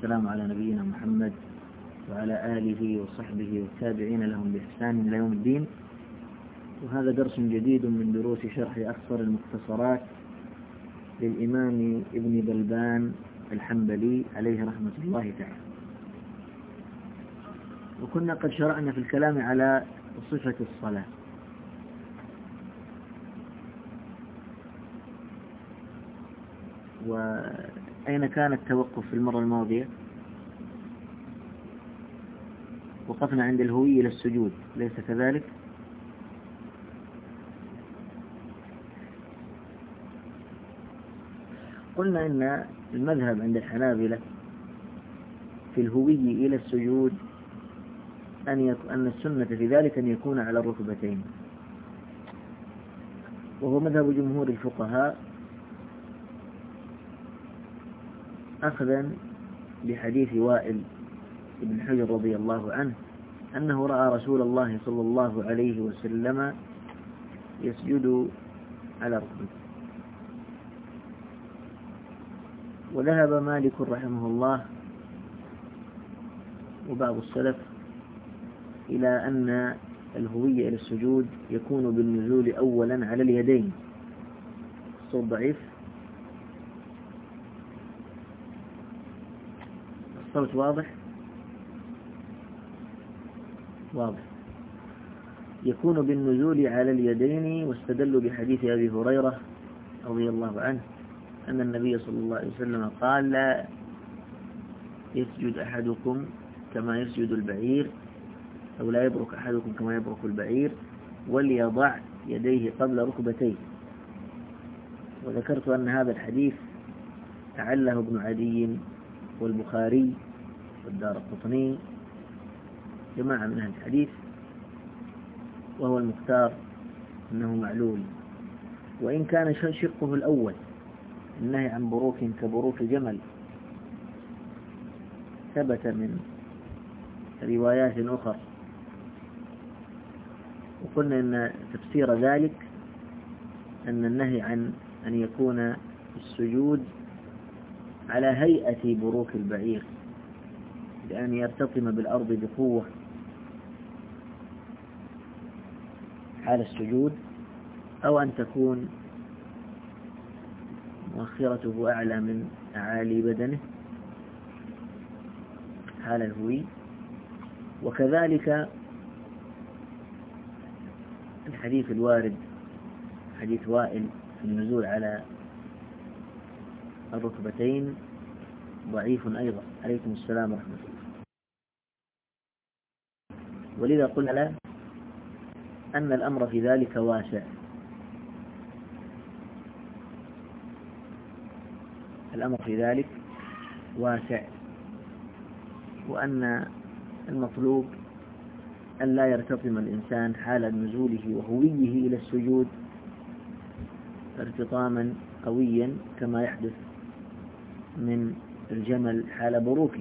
والسلام على نبينا محمد وعلى آله وصحبه والتابعين لهم بإحسان إلى يوم الدين. وهذا درس جديد من دروس شرح أخصر المختصرات للإمام ابن بلبان الحنبلي عليه رحمة الله تعالى. وكنا قد شرعنا في الكلام على صفة الصلاة، وأين كان التوقف في المرة الماضية؟ وقفنا عند الهوية إلى السجود، ليس كذلك؟ قلنا إن المذهب عند الحنابلة في الهوية إلى السجود أن السنة في ذلك أن يكون على الركبتين، وهو مذهب جمهور الفقهاء أخذا بحديث وائل بن حجر رضي الله عنه أنه رأى رسول الله صلى الله عليه وسلم يسجد على ركبته. وذهب مالك رحمه الله وبعض السلف إلى أن الهوية إلى السجود يكون بالنزول أولا على اليدين. الصوت ضعيف، الصوت واضح؟ واضح. يكون بالنزول على اليدين، واستدلوا بحديث أبي هريرة رضي الله عنه أن النبي صلى الله عليه وسلم قال: لا يسجد أحدكم كما يسجد البعير، أو لا يبرك أحدكم كما يبرك البعير، وليضع يديه قبل ركبتيه. وذكرت أن هذا الحديث أعله ابن عدي والبخاري والدارقطني جماعة من أهل الحديث، وهو المختار أنه معلول، وإن كان شقه الأول النهي عن بروك كبروك جمل ثبت من روايات أخرى. وقلنا أن تفسير ذلك أن النهي عن أن يكون السجود على هيئة بروك البعير، لأن يرتطم بالأرض بقوة حال السجود، أو أن تكون مؤخرته أعلى من أعالي بدنه حال الهوي. وكذلك الحديث الوارد حديث وائل في النزول على الركبتين ضعيف أيضا. عليكم السلام ورحمة الله. ولذا قلنا له أن الأمر في ذلك واسع، الأمر في ذلك واسع، وأن المطلوب أن لا يرتطم الإنسان حال نزوله وهويه إلى السجود ارتطاما قويا كما يحدث من الجمل حال بروكه.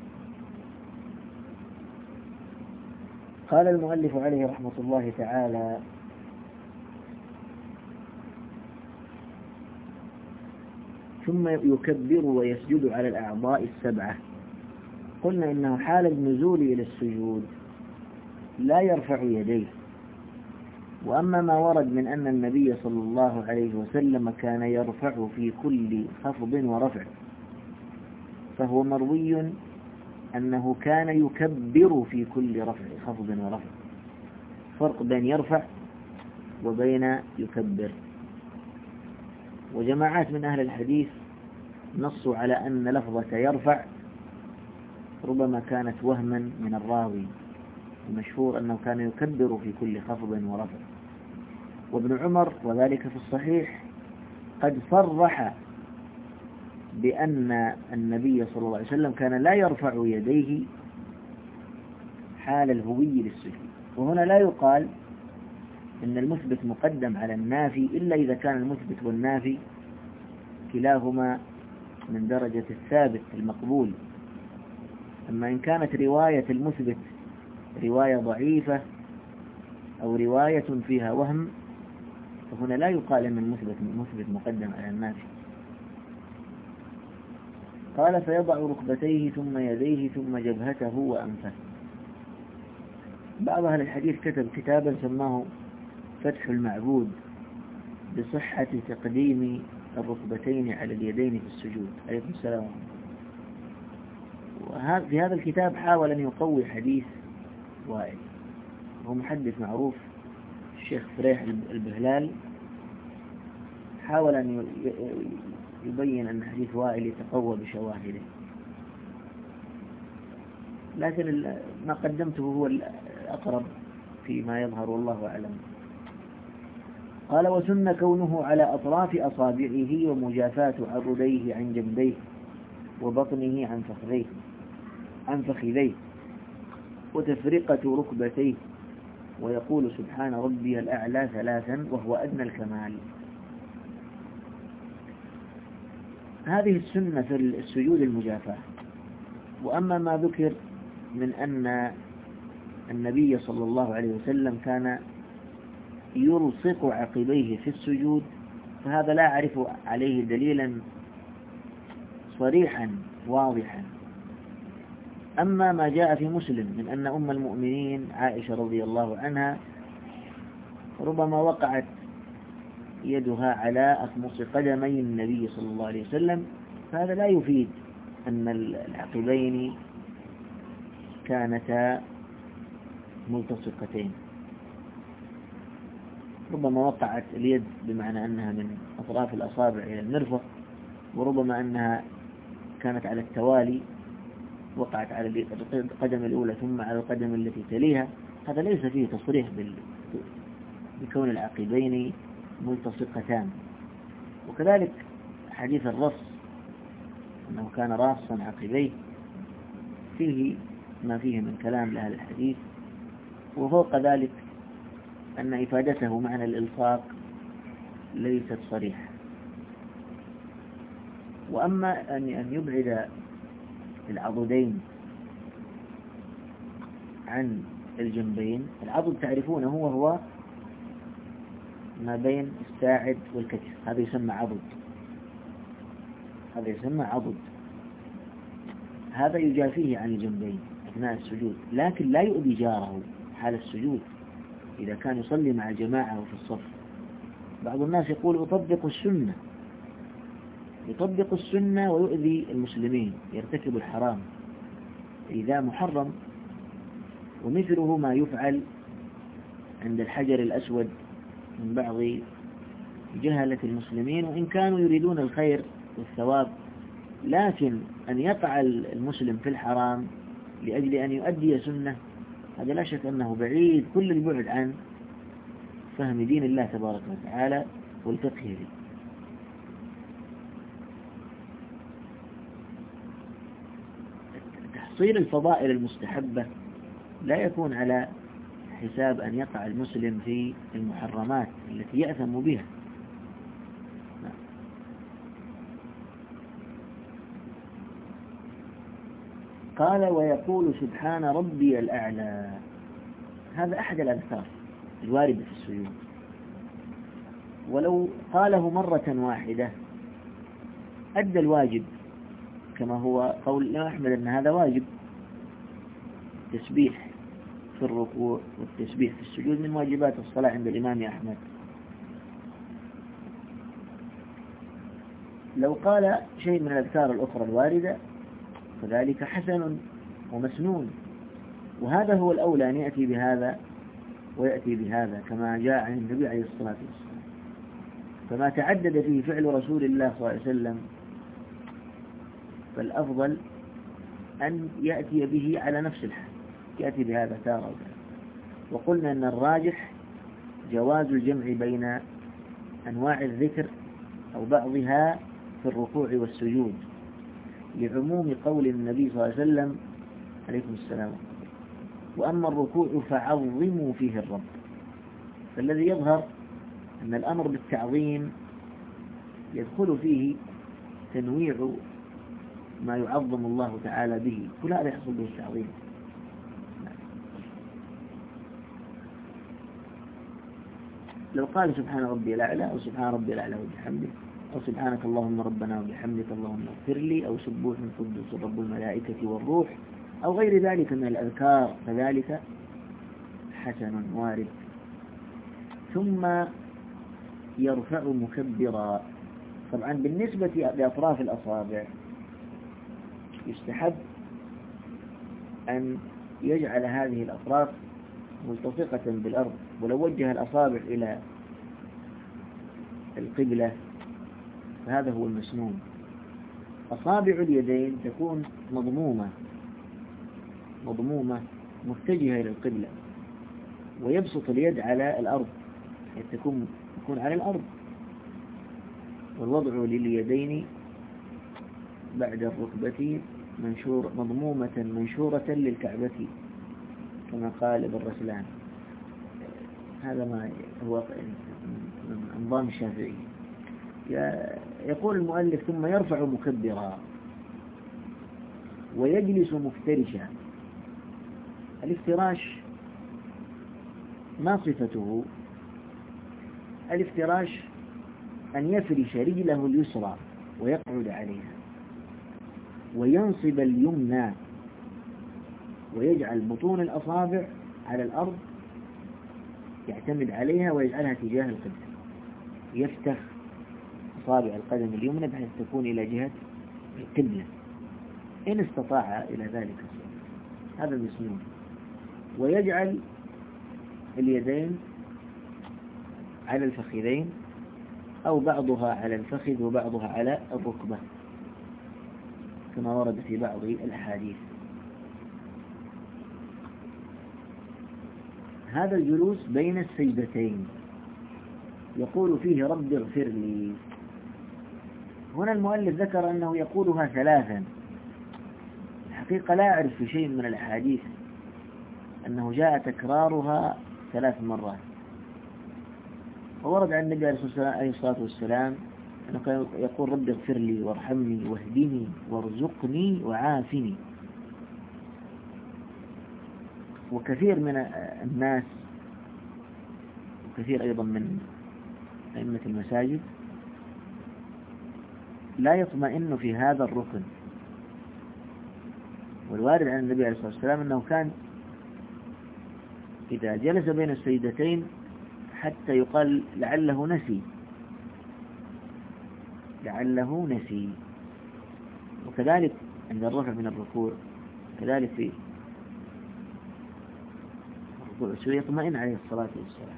قال المؤلف عليه رحمة الله تعالى: ثم يكبر ويسجد على الأعضاء السبعة. قلنا إنه حال النزول إلى السجود لا يرفع يديه. وأما ما ورد من أن النبي صلى الله عليه وسلم كان يرفع في كل خفض ورفع، فهو مروي أنه كان يكبر في كل خفض ورفع. فرق بين يرفع وبين يكبر. وجماعات من أهل الحديث نصوا على أن لفظة يرفع ربما كانت وهما من الراوي، المشهور أنه كان يكبر في كل خفض ورفع. وابن عمر وذلك في الصحيح قد صرح بأن النبي صلى الله عليه وسلم كان لا يرفع يديه حال الهوي للسجود. وهنا لا يقال إن المثبت مقدم على النافي إلا إذا كان المثبت والنافي كلاهما من درجة الثابت المقبول. أما إن كانت رواية المثبت رواية ضعيفة أو رواية فيها وهم، فهنا لا يقال أن المثبت مقدم على النافي. قال فيضع ركبتيه ثم يديه ثم جبهته وأنفه. بعض أهل الحديث كتب كتابا سماه فتح المعبود بصحة تقديم الركبتين على اليدين في السجود. عليكم السلام. في هذا الكتاب حاول أن يقوي حديث وائل، هو محدث معروف الشيخ فريح البهلال، حاول أن يبين أن حديث وائل يتقوى بشواهده، لكن ما قدمته هو الأقرب فيما يظهر والله أعلم. قال وسن كونه على أطراف أصابعه ومجافاة عضديه عن جنبيه وبطنه عن فخذيه وتفرقة ركبتيه، ويقول سبحان ربي الأعلى 3 وهو أدنى الكمال. هذه السنة في السجود المجافاة. وأما ما ذكر من أن النبي صلى الله عليه وسلم كان يلصق عقبيه في السجود، فهذا لا أعرف عليه دليلا صريحا واضحا. أما ما جاء في مسلم من أن أم المؤمنين عائشة رضي الله عنها ربما وقعت يدها على أخمص قدمي النبي صلى الله عليه وسلم، فهذا لا يفيد أن العقبين كانتا ملتصقتين. ربما وقعت اليد بمعنى أنها من أطراف الأصابع إلى المرفق، وربما أنها كانت على التوالي، وقعت على القدم الأولى ثم على القدم التي تليها. هذا ليس فيه تصريح بكون العقبين ملتصقتان. وكذلك حديث الرص أنه كان راصا عقبيه فيه ما فيه من كلام لأهل الحديث. وفوق ذلك أن إفادته معنى الإلصاق ليست صريحة. وأما أن يبعد العضدين عن الجنبين، العضد تعرفونه هو ما بين الساعد والكتف، هذا يسمى عضد، هذا يجافيه عن الجنبين أثناء السجود، لكن لا يؤذي جاره حال السجود إذا كان يصلي مع جماعة في الصف. بعض الناس يقول يطبق السنة ويؤذي المسلمين، يرتكب الحرام، إذا محرم. ومثله ما يفعل عند الحجر الأسود من بعض جهلة المسلمين، وإن كانوا يريدون الخير والثواب، لكن أن يقع المسلم في الحرام لأجل أن يؤدي سنة، هذا لا شك أنه بعيد كل البعد عن فهم دين الله تبارك وتعالى والفقه فيه. تحصيل الفضائل المستحبة لا يكون على حساب أن يقع المسلم في المحرمات التي يأثم بها. قال ويقول سبحان ربي الأعلى. هذا أحد الأذكار الواردة في السجود، ولو قاله مرة واحدة أدى الواجب، كما هو قول الإمام أحمد أن هذا واجب، تسبيح في الركوع والتسبيح في السجود من واجبات الصلاة عند الإمام أحمد. لو قال شيء من الأذكار الأخرى الواردة فذلك حسن ومسنون، وهذا هو الأولى أن يأتي بهذا ويأتي بهذا كما جاء عن النبي عليه الصلاة والسلام. فما تعدد فيه فعل رسول الله صلى الله عليه وسلم فالأفضل أن يأتي به على نفس الحال، يأتي بهذا تارة وتارة. وقلنا أن الراجح جواز الجمع بين أنواع الذكر أو بعضها في الركوع والسجود، لعموم قول النبي صلى الله عليه وسلم عليكم السلام: وأما الركوع فعظموا فيه الرب. فالذي يظهر أن الأمر بالتعظيم يدخل فيه تنويع ما يعظم الله تعالى به، كل هذا يحصل به التعظيم. لو قال سبحان ربي الأعلى أو سبحان ربي الأعلى وبحمده أو سبحانك اللهم ربنا وبحمدك اللهم اغفر لي، أو سبوح قدوس رب الملائكة والروح، أو غير ذلك من الأذكار، فذلك حسن وارد. ثم يرفع مكبرا. طبعا بالنسبة لأطراف الأصابع يستحب أن يجعل هذه الأطراف ملتصقة بالأرض، ولو وجه الأصابع إلى القبلة فهذا هو المسنون. أصابع اليدين تكون مضمومة متجهة إلى القبلة، ويبسط اليد على الأرض حتى تكون على الأرض، والوضع لليدين بعد الركبة مضمومة منشورة للكعبة كما قال ابن رسلان. هذا ما هو نظام الشافعي. يقول المؤلف ثم يرفع مكبرا ويجلس مفترشا. الافتراش ما صفته؟ الافتراش أن يفرش رجله اليسرى ويقعد عليها، وينصب اليمنى، ويجعل بطون الأصابع على الأرض يعتمد عليها ويجعلها تجاه القبلة، يفتح أصابع القدم اليمنى بحيث تكون إلى جهة القبلة إن استطاع إلى ذلك. هذا المسنون. ويجعل اليدين على الفخذين، أو بعضها على الفخذ وبعضها على الركبة كما ورد في بعض الأحاديث. هذا الجلوس بين السجدتين يقول فيه رب اغفر لي. هنا المؤلف ذكر أنه يقولها ثلاثا. الحقيقة لا أعرف في شيء من الأحاديث أنه جاء تكرارها 3 مرات. وورد عن النبي عليه الصلاة والسلام أنه كان يقول رب اغفر لي وارحمني واهدني وارزقني وعافني. وكثير من الناس وكثير أيضا من أئمة المساجد لا يطمئن في هذا الركن. والوارد عن النبي عليه الصلاة والسلام أنه كان إذا جلس بين السجدتين حتى يقال لعله نسي. وكذلك عند الرفع من الركوع كذلك في الركوع يطمئن عليه الصلاة والسلام.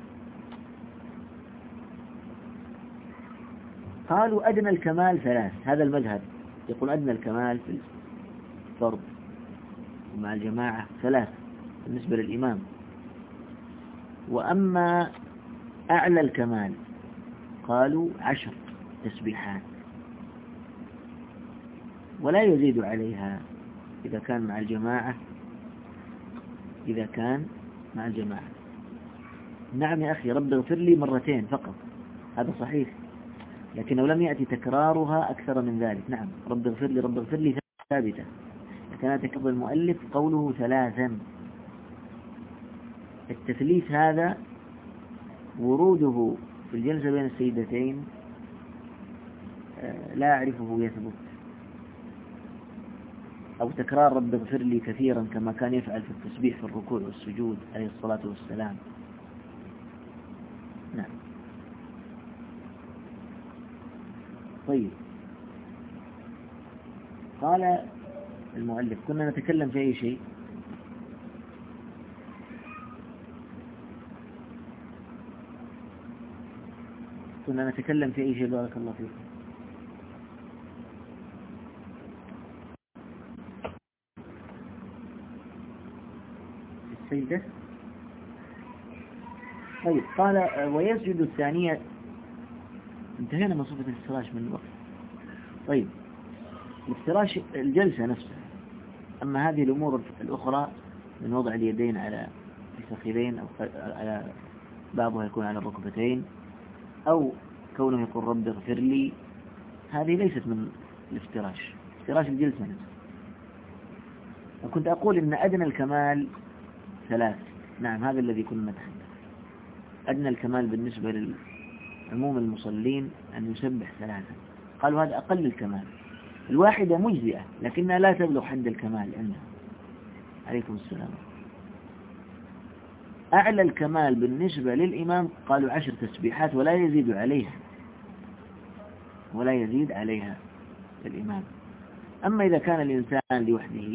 قالوا أدنى الكمال 3. هذا المذهب يقول أدنى الكمال في الفرض ومع الجماعة 3 بالنسبة للإمام. وأما أعلى الكمال قالوا 10 تسبيحات ولا يزيد عليها إذا كان مع الجماعة. نعم يا أخي رب اغفر لي 2 فقط، هذا صحيح، لكنه لم يأتي تكرارها أكثر من ذلك. نعم رب اغفر لي ثابتة، لكن تكرر المؤلف قوله 3. التثليث هذا وروده في الجلسة بين السيدتين لا أعرفه يثبت، أو تكرار رب اغفر لي كثيرا كما كان يفعل في التسبيح في الركوع والسجود عليه الصلاة والسلام. نعم. طيب، قال المؤلف كنا نتكلم في أي شيء؟ بارك الله فيكم. السجدة. طيب، قال ويسجد الثانية. انتهينا من صفة الافتراش من الوقت. طيب، الافتراش الجلسة نفسها. أما هذه الأمور الأخرى من وضع اليدين على الفخذين أو على بعضها يكون على الركبتين أو كونه يقول رب اغفر لي، هذه ليست من الافتراش. افتراش الجلسة نفسها. وكنت أقول إن أدنى الكمال 3. نعم هذا الذي كنا نتحدث. أدنى الكمال بالنسبة عموم المصلين أن يسبح 3. قالوا هذا أقل الكمال. الواحدة مجزئة لكنها لا تبلغ حد الكمال عندهم. عليكم السلام. أعلى الكمال بالنسبة للإمام قالوا 10 تسبيحات ولا يزيد عليها الإمام. أما إذا كان الإنسان لوحده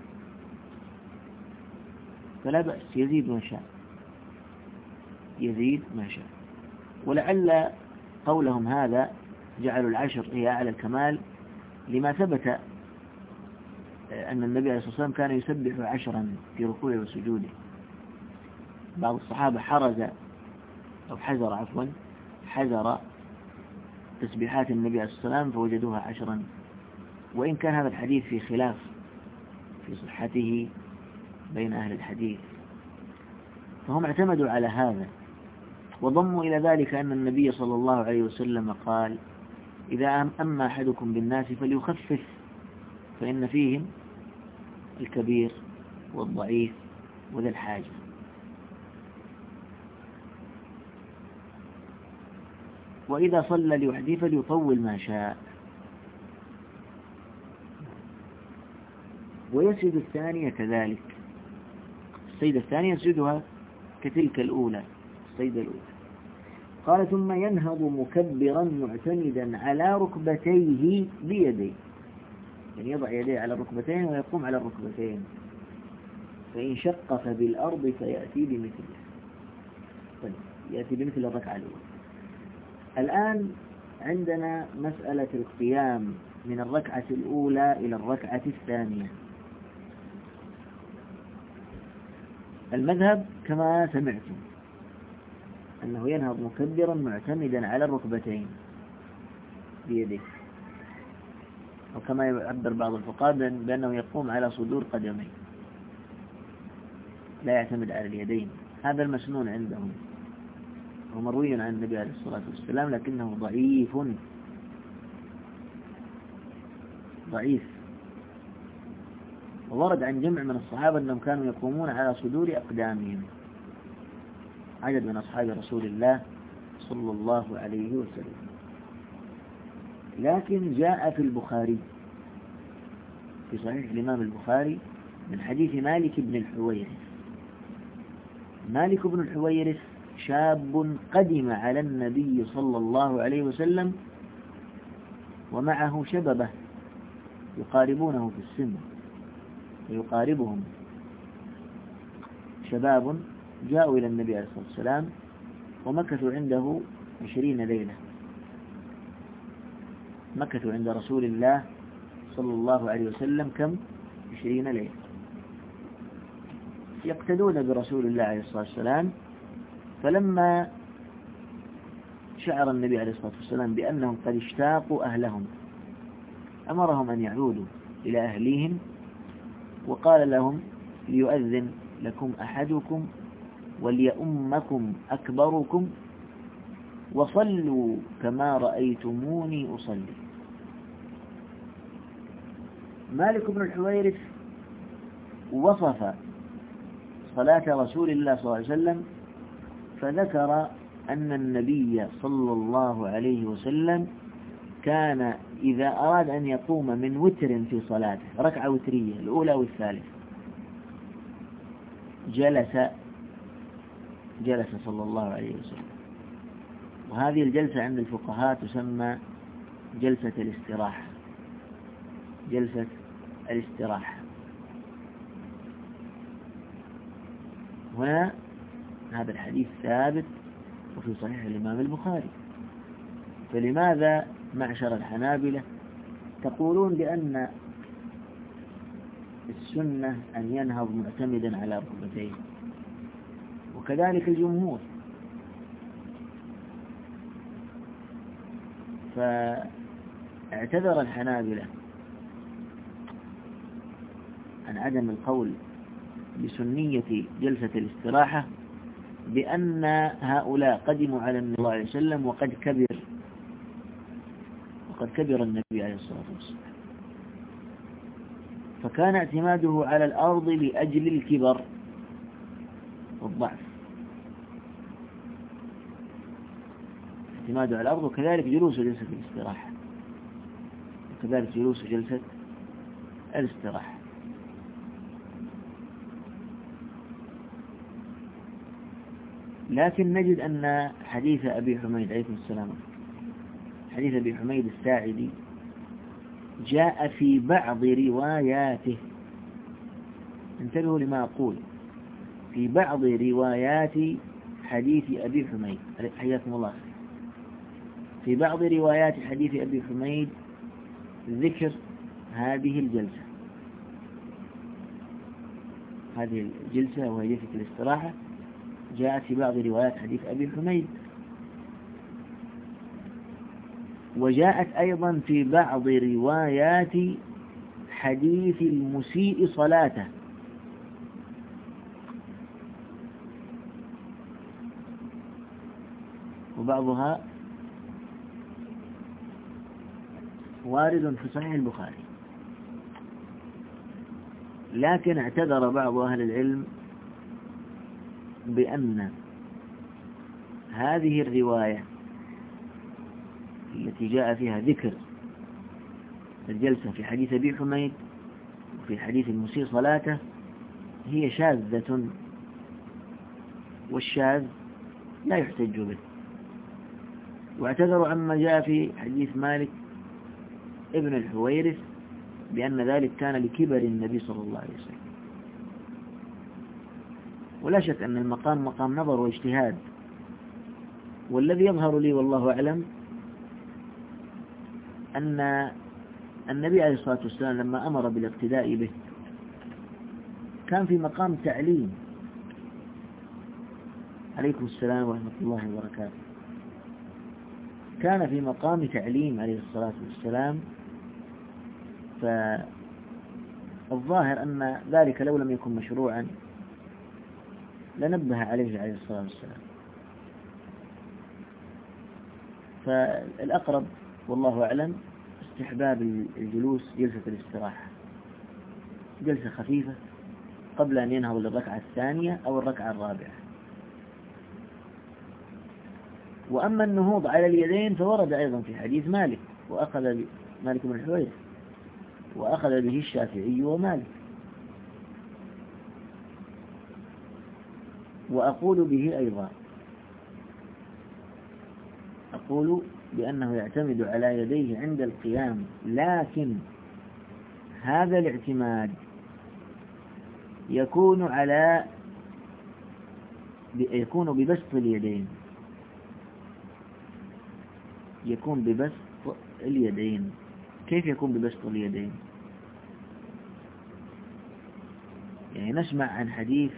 فلا بأس، يزيد ما شاء. ولعل قولهم هذا جعلوا 10 هي أعلى الكمال لما ثبت أن النبي عليه الصلاة والسلام كان يسبح 10 في ركوعه وسجوده. بعض الصحابة حذر تسبيحات النبي عليه الصلاة والسلام فوجدوها 10، وإن كان هذا الحديث في خلاف في صحته بين أهل الحديث، فهم اعتمدوا على هذا وضموا إلى ذلك أن النبي صلى الله عليه وسلم قال: إذا أما أحدكم بالناس فليخفف فإن فيهم الكبير والضعيف وذا الحاجة. وإذا صلى لوحده فليطول ما شاء. ويسجد الثانية كذلك. السجدة الثانية يسجدها كتلك الأولى، السجدة الأولى. قال: ثم ينهض مكبرا معتمدا على ركبتيه بيديه، يعني يضع يديه على الركبتين ويقوم على الركبتين، فإن شق فبالأرض فيأتي بمثله. طيب، يأتي بمثل الركعة الأولى. الآن عندنا مسألة القيام من الركعة الأولى إلى الركعة الثانية. المذهب كما سمعتم أنه ينهض مكبرا معتمدا على الركبتين بيده، وكما يعبر بعض الفقهاء بأنه يقوم على صدور قدميه لا يعتمد على اليدين. هذا المسنون عندهم، هو مروي عن النبي عليه الصلاة والسلام لكنه ضعيف. وورد عن جمع من الصحابة أنهم كانوا يقومون على صدور أقدامهم، عدد من أصحاب رسول الله صلى الله عليه وسلم. لكن جاء في البخاري في صحيح الإمام البخاري من حديث مالك بن الحويرث. مالك بن الحويرث شاب قدم على النبي صلى الله عليه وسلم ومعه شببه يقاربونه في السن ويقاربهم، شباب جاءوا إلى النبي عليه الصلاة والسلام ومكثوا عنده 20 ليلة، مكثوا عند رسول الله صلى الله عليه وسلم كم؟ 20 ليلة، يقتدون برسول الله عليه الصلاة والسلام. فلما شعر النبي عليه الصلاة والسلام بأنهم قد اشتاقوا أهلهم أمرهم أن يعودوا إلى أهليهم، وقال لهم: ليؤذن لكم أحدكم وليؤمكم أكبركم وصلوا كما رأيتموني أصلي. مالك بن الحويرث وصف صلاة رسول الله صلى الله عليه وسلم فذكر أن النبي صلى الله عليه وسلم كان إذا أراد أن يقوم من وتر في صلاته، ركعة وترية الأولى والثالثة، جلس صلى الله عليه وسلم. وهذه الجلسة عند الفقهاء تسمى جلسة الاستراحة. هنا هذا الحديث ثابت وفي صحيح الإمام البخاري. فلماذا معشر الحنابلة تقولون بأن السنة أن ينهض معتمدا على ركبتيه، وكذلك الجمهور؟ فاعتذر الحنابلة عن عدم القول بسنية جلسة الاستراحة بأن هؤلاء قدموا على النبي صلى الله عليه وسلم وقد كبر النبي عليه الصلاة والسلام، فكان اعتماده على الأرض لأجل الكبر والضعف. اعتماده على الأرض، وكذلك جلوسه جلسة الاستراحة، وكذلك جلوسه جلسة الاستراحة. لكن نجد أن حديث أبي حميد عليه السلام، حديث أبي حميد الساعدي، جاء في بعض رواياته، انتبهوا لما أقول، في بعض روايات حديث أبي حميد حياكم الله، في بعض روايات حديث أبي حميد ذكر هذه الجلسة، هذه الجلسة وهي جلسة الاستراحة جاءت في بعض روايات حديث أبي حميد، وجاءت أيضا في بعض روايات حديث المسيء صلاته، وبعضها وارد في صحيح البخاري. لكن اعتذر بعض أهل العلم بأن هذه الرواية التي جاء فيها ذكر الجلسة في حديث أبي حميد وفي حديث المسيء صلاته هي شاذة، والشاذ لا يحتج به. واعتذروا عما جاء في حديث مالك ابن الحويرث بأن ذلك كان لكبر النبي صلى الله عليه وسلم. ولا شك أن المقام مقام نظر واجتهاد، والذي يظهر لي والله أعلم أن النبي عليه الصلاة والسلام لما أمر بالاقتداء به كان في مقام تعليم. عليكم السلام ورحمة الله وبركاته. كان في مقام تعليم عليه الصلاة والسلام، فالظاهر أن ذلك لو لم يكن مشروعا لنبه عليه الصلاة والسلام. فالأقرب والله أعلم استحباب الجلوس جلسة الاستراحة، جلسة خفيفة قبل أن ينهض للركعة الثانية أو الركعة الرابعة. وأما النهوض على اليدين فورد أيضا في حديث مالك، وأخذ مالك بن الحويرث، وأخذ به الشافعي ومالك، وأقول به أيضا، أقول بأنه يعتمد على يديه عند القيام، لكن هذا الاعتماد يكون ببسط اليدين، يكون ببسط اليدين. كيف يكون ببسط اليدين؟ يعني نسمع عن حديث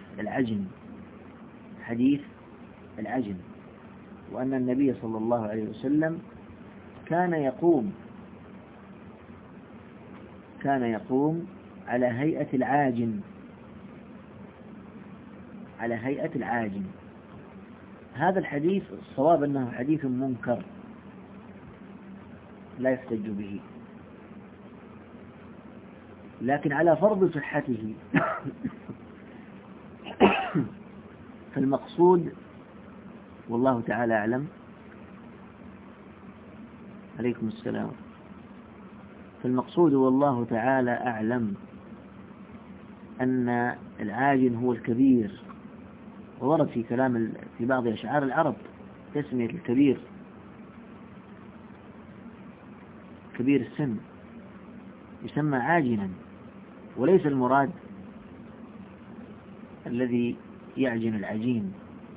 العجن، وأن النبي صلى الله عليه وسلم كان يقوم على هيئة العاجن. هذا الحديث الصواب أنه حديث منكر لا يحتج به، لكن على فرض صحته فالمقصود والله تعالى أعلم. عليكم السلام. فالمقصود والله تعالى أعلم أن العاجن هو الكبير، وورد في بعض أشعار العرب تسمية الكبير كبير السن يسمى عاجنا، وليس المراد الذي يعجن العجين.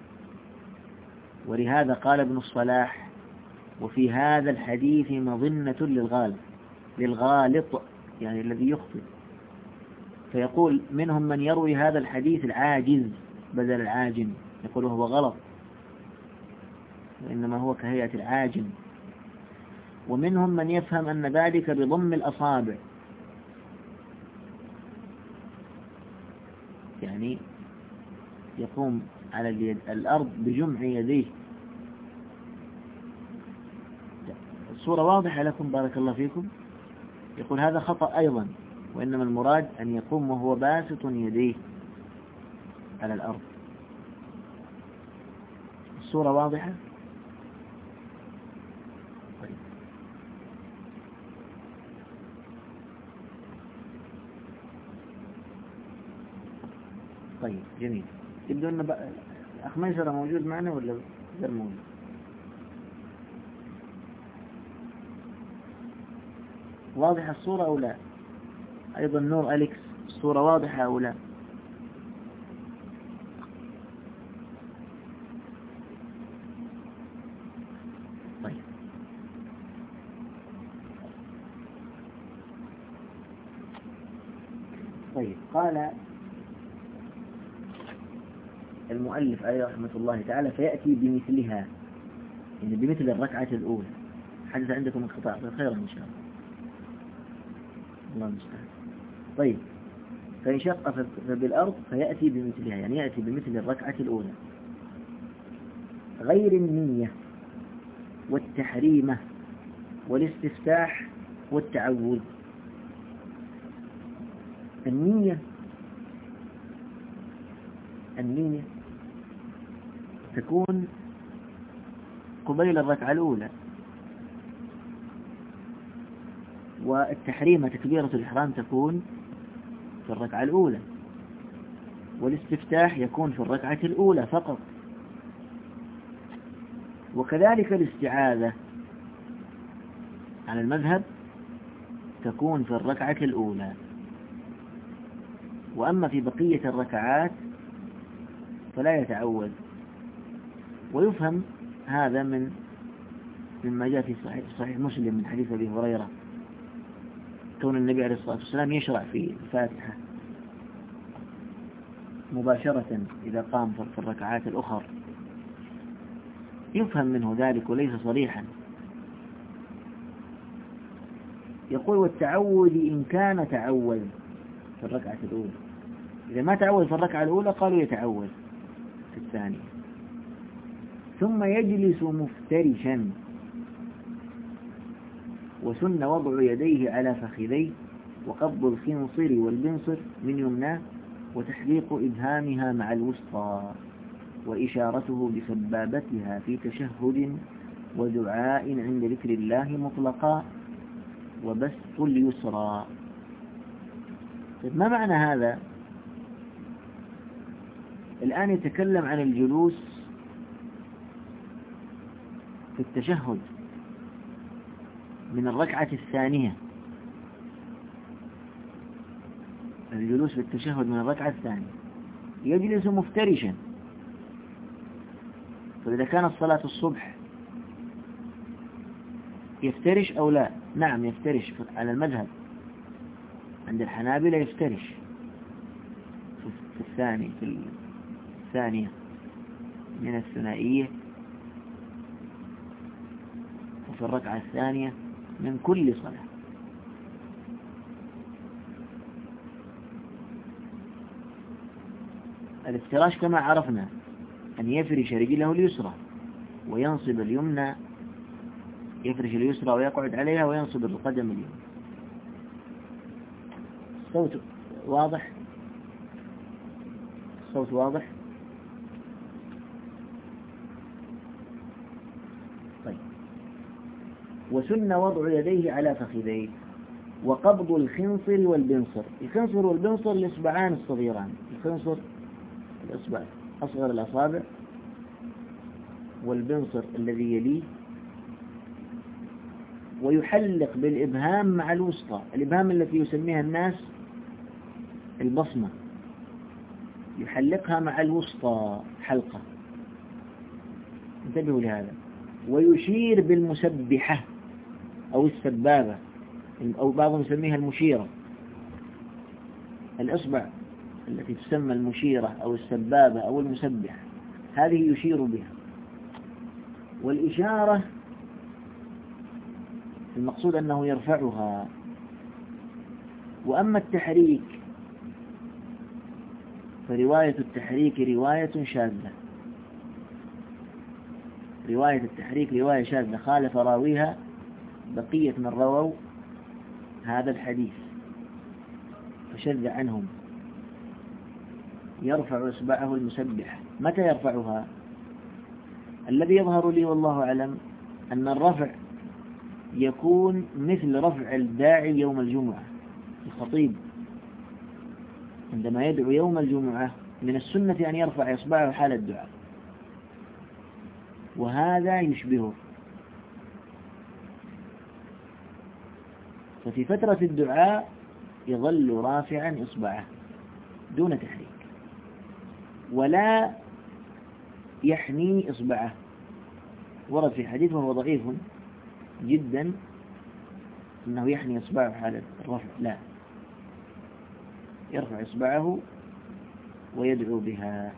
ولهذا قال ابن الصلاح: وفي هذا الحديث مظنة للغالط، يعني الذي يخطئ. فيقول منهم من يروي هذا الحديث العاجز بدل العاجن، يقول هو غلط وإنما هو كهيئة العاجن. ومنهم من يفهم أن ذلك بضم الأصابع، يعني يقوم على الأرض بجمع يديه. الصورة واضحة لكم بارك الله فيكم. يقول هذا خطأ أيضا، وإنما المراد أن يقوم وهو باسط يديه على الأرض. الصورة واضحة. طيب جميل. يبدو أن أخ ميسرة موجود معنا ولا غير موجود؟ واضحة الصورة أو لا؟ أيضا نور أليكس، الصورة واضحة أو لا؟ طيب طيب قال المؤلف عليه رحمة الله تعالى: فيأتي بمثلها، يعني بمثل الركعة الأولى. حدث عندكم انقطاع، خيرا إن شاء الله المستعان. طيب، فإن شق فبالأرض فيأتي بمثلها، يعني يأتي بمثل الركعة الأولى، غير النية والتحريمة والاستفتاح والتعوذ. النية تكون قبيل الركعة الأولى، والتحريمة تكبيرة الإحرام تكون في الركعة الأولى، والاستفتاح يكون في الركعة الأولى فقط، وكذلك الاستعاذة على المذهب تكون في الركعة الأولى. وأما في بقية الركعات فلا يتعوذ. ويفهم هذا مما جاء في صحيح مسلم من حديث أبي هريرة، كون النبي عليه الصلاة والسلام يشرع في الفاتحة مباشرة إذا قام في الركعات الأخرى، يفهم منه ذلك وليس صريحا. يقول: والتعوذ إن كان تعوذ في الركعة الأولى. إذا ما تعوذ في الركعة الأولى قالوا يتعوذ في الثانية. ثم يجلس مفترشا، وسن وضع يديه على فخذيه، وقبض الخنصر والبنصر من يمناه، وتحليق إبهامها مع الوسطى، وإشارته بسبابتها في تشهد ودعاء عند ذكر الله مطلقا، وبسط اليسرى. ما معنى هذا؟ الآن يتكلم عن الجلوس في التشهد من الركعة الثانية، الجلوس في التشهد من الركعة الثانية، يجلس مفترشا. فإذا كانت صلاة الصبح يفترش أو لا؟ نعم يفترش على المذهب، عند الحنابلة يفترش في الثانية من الثنائية، وفي الركعة الثانية من كل صلاة. الافتراش كما عرفنا أن يفرش رجله اليسرى وينصب اليمنى، يفرش اليسرى ويقعد عليها وينصب القدم اليمنى. الصوت واضح؟ الصوت واضح؟ طيب. وسن وضع يديه على فخذيه، وقبض الخنصر والبنصر. الخنصر والبنصر الإصبعان الصغيران، الخنصر الإصبع أصغر الأصابع، والبنصر الذي يليه، ويحلق بالإبهام مع الوسطى. الإبهام التي يسميها الناس البصمة، يحلقها مع الوسطى حلقة، انتبهوا لهذا. ويشير بالمسبحة أو السبابة، أو بعضهم يسميها المشيرة. الإصبع التي تسمى المشيرة أو السبابة أو المسبحة، هذه يشير بها. والإشارة المقصود أنه يرفعها. وأما التحريك فرواية التحريك رواية شاذة، رواية التحريك رواية شاذة، خالف راويها بقية من رووا هذا الحديث فشذ عنهم. يرفع إصبعه المسبح. متى يرفعها؟ الذي يظهر لي والله أعلم أن الرفع يكون مثل رفع الداعي يوم الجمعة. الخطيب عندما يدعو يوم الجمعة من السنة أن يرفع إصبعه حال الدعاء، وهذا يشبهه. ففي فترة الدعاء يظل رافعا إصبعه دون تحريك، ولا يحني إصبعه. ورد في حديث وهو ضعيف جدا أنه يحني إصبعه حال الرفع، لا، يرفع إصبعه ويدعو بها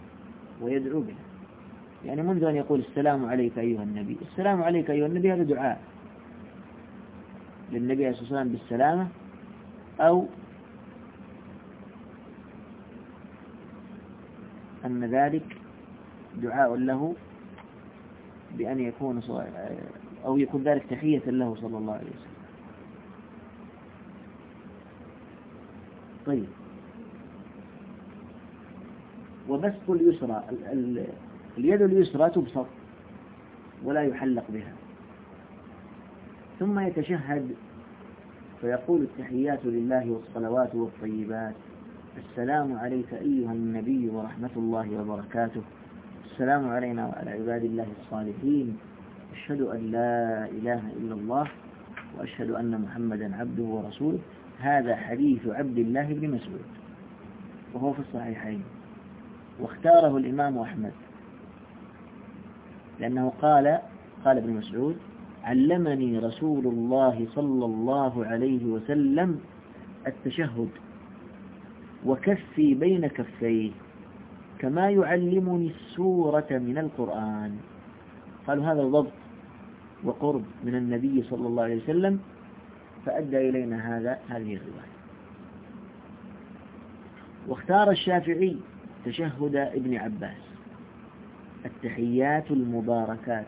يعني منذ أن يقول السلام عليك أيها النبي، السلام عليك أيها النبي، هذا دعاء للنبي عليه الصلاة والسلام بالسلامة، أو أن ذلك دعاء له بأن يكون أو يكون ذلك تحية له صلى الله عليه وسلم. طيب، وبسط اليسرى، اليد اليسرى تبسط ولا يحلق بها. ثم يتشهد فيقول التحيات لله والصلوات والطيبات: السلام عليك أيها النبي ورحمة الله وبركاته، السلام علينا وعلى عباد الله الصالحين، أشهد أن لا إله إلا الله وأشهد أن محمدا عبده ورسوله. هذا حديث عبد الله بن مسعود وهو في الصحيحين، واختاره الإمام أحمد لأنه قال ابن مسعود: علمني رسول الله صلى الله عليه وسلم التشهد وكفي بين كفيه كما يعلمني السورة من القرآن. قالوا هذا ضبط وقرب من النبي صلى الله عليه وسلم، فأدى إلينا هذه الرواية. واختار الشافعي تشهد ابن عباس: التحيات المباركات،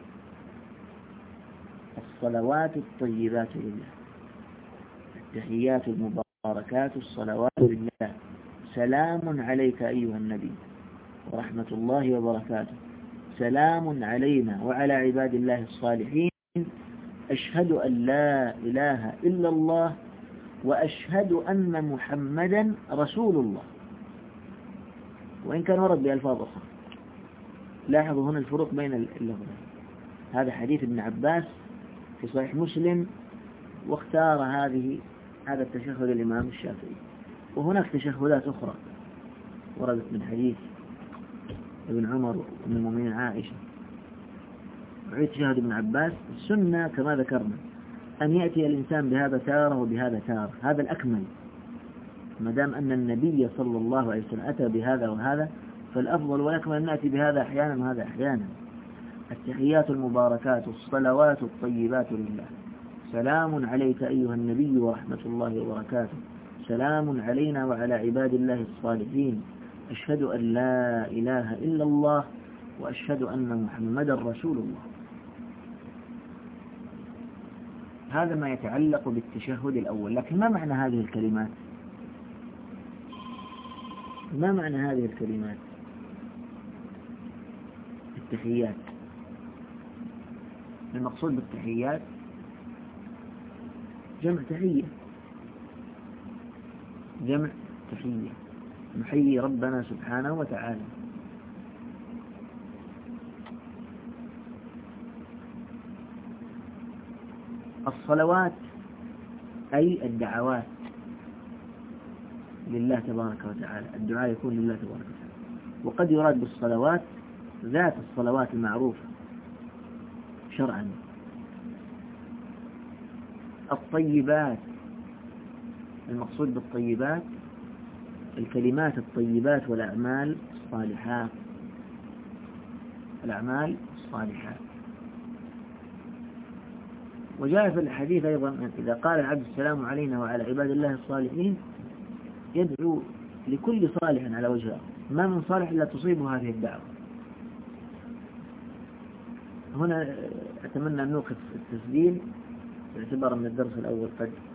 الصلوات الطيبات لله، التحيات المباركات الصلوات لله، سلام عليك أيها النبي ورحمة الله وبركاته، سلام علينا وعلى عباد الله الصالحين، أشهد أن لا إله إلا الله وأشهد أن محمدا رسول الله. وإن كان ورد بألفاظ أخرى. لاحظوا هنا الفروق بين اللفظين. هذا حديث ابن عباس في صحيح مسلم، واختار هذا التشهد الإمام الشافعي. وهناك تشهدات أخرى وردت من حديث ابن عمر وابن المؤمنين عائشة. وعيد تشهد ابن عباس السنة كما ذكرنا أن يأتي الإنسان بهذا تارة وبهذا تارة، هذا الأكمل. ما دام أن النبي صلى الله عليه وسلم أتى بهذا وهذا، فالأفضل والأكمل أن نأتي بهذا أحيانا وهذا أحيانا. التحيات المباركات الصلوات الطيبات لله، سلام عليك أيها النبي ورحمة الله وبركاته، سلام علينا وعلى عباد الله الصالحين، أشهد أن لا إله إلا الله وأشهد أن محمدا رسول الله. هذا ما يتعلق بالتشهد الأول. لكن ما معنى هذه الكلمات؟ ما معنى هذه الكلمات؟ التحيات، المقصود بالتحيات جمع تحية، جمع تحية، نحيي ربنا سبحانه وتعالى. الصلوات أي الدعوات لله تبارك وتعالى، الدعاء يكون لله تبارك وتعالى. وقد يراد بالصلوات ذات الصلوات المعروفة شرعا. الطيبات، المقصود بالطيبات الكلمات الطيبات والأعمال الصالحات، الأعمال الصالحات. وجاء في الحديث أيضا إذا قال العبد السلام علينا وعلى عباد الله الصالحين يدعو لكل صالح على وجهه، ما من صالح إلا تصيبه هذه الدعوة. هنا أتمنى أن نوقف التسجيل باعتبار أن الدرس الأول قد